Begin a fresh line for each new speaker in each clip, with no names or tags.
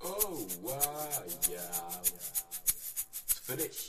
Oh, wow, ja. Ist für dich.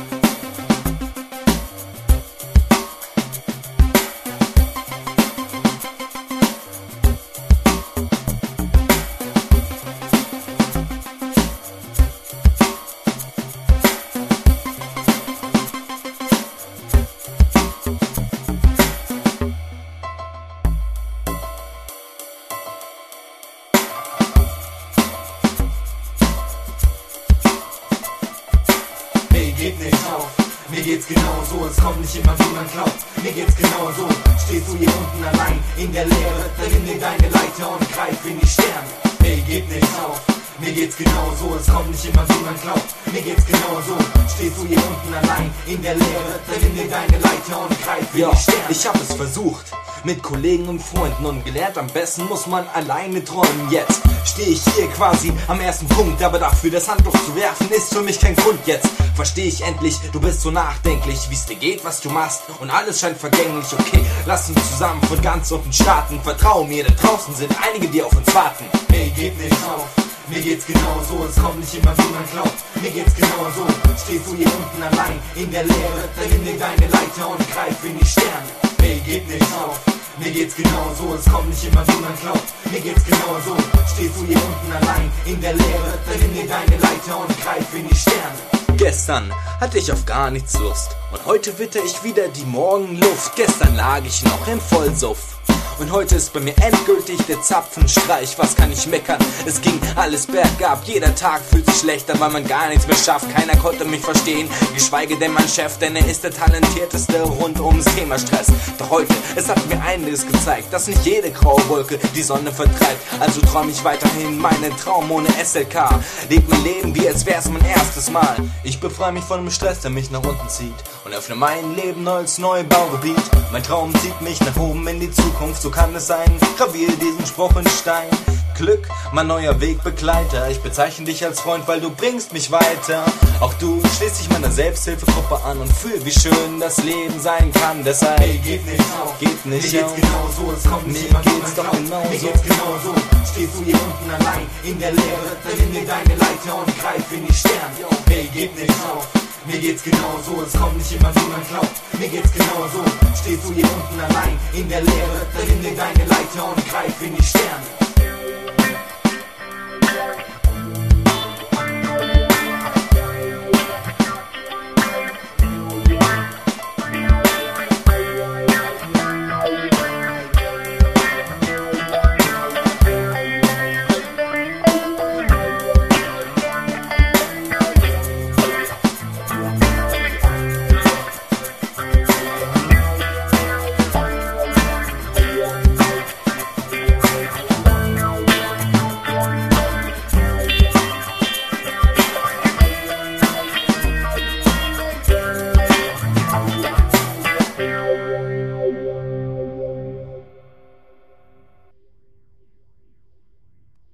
Geht nicht auf, mir geht's genauso, es kommt nicht immer wie man glaubt, mir geht's genauso, stehst du hier unten allein in der Leere, dann nimm dir deine Leiter und greif in die Sterne. Hey, geht nicht auf, mir geht's genauso, es kommt nicht immer wie man glaubt, mir geht's genauso, stehst du hier unten allein in der Leere, dann nimm dir deine Leiter und greif in die Sterne.
Ich hab es versucht, mit Kollegen und Freunden und gelernt, am besten muss man alleine träumen. Jetzt stehe ich hier quasi am ersten Punkt, aber dafür das Handtuch zu werfen ist für mich kein Grund. Jetzt verstehe ich endlich, du bist so nachdenklich, wie's dir geht, was du machst und alles scheint vergänglich. Okay, lass uns zusammen von ganz unten starten, vertrau mir, da draußen sind einige, die auf uns warten.
Hey, geht nicht auf, mir geht's genauso, es kommt nicht immer wie man glaubt, mir geht's genauso, stehst du hier unten allein in der Leere, dann nimm dir deine Leiter und greif in die Sterne. Hey, geht nicht auf, mir geht's genauso, es kommt nicht immer wie man glaubt, mir geht's genauso, stehst du hier unten allein in der Leere, dann nimm dir deine Leiter und greif in die Sterne.
Gestern hatte ich auf gar nichts Lust und heute witter ich wieder die Morgenluft. Gestern lag ich noch im Vollsuff und heute ist bei mir endgültig der Zapfenstreich. Was kann ich meckern? Es ging alles bergab. Jeder Tag fühlt sich schlechter, weil man gar nichts mehr schafft. Keiner konnte mich verstehen, geschweige denn mein Chef, denn er ist der talentierteste rund ums Thema Stress. Doch heute, es hat mir einiges gezeigt, dass nicht jede graue Wolke die Sonne vertreibt. Also träum ich weiterhin meinen Traum ohne SLK. Leb mein Leben, wie als wär's mein erstes Mal. Ich befreie mich von dem Stress, der mich nach unten zieht und öffne mein Leben als Neubaugebiet. Mein Traum zieht mich nach oben in die Zukunft, so kann es sein. Graviere diesen Spruch in Stein. Glück, mein neuer Wegbegleiter. Ich bezeichne dich als Freund, weil du bringst mich weiter. Auch du schließt dich meiner Selbsthilfegruppe an und fühl, wie schön das Leben sein kann. Deshalb,
hey, geht nicht auf,
geht nicht
mir geht's
auf.
genauso, es kommt nicht immer wie man glaubt, mir geht's genauso, stehst du hier unten allein in der Leere, dann nimm dir deine Leiter und greif in die Sterne. Hey, geht nicht auf, mir geht's genauso, es kommt nicht immer wie man glaubt, mir geht's genauso, stehst du hier unten allein in der Leere, dann nimm dir deine Leiter und greif in die Sterne.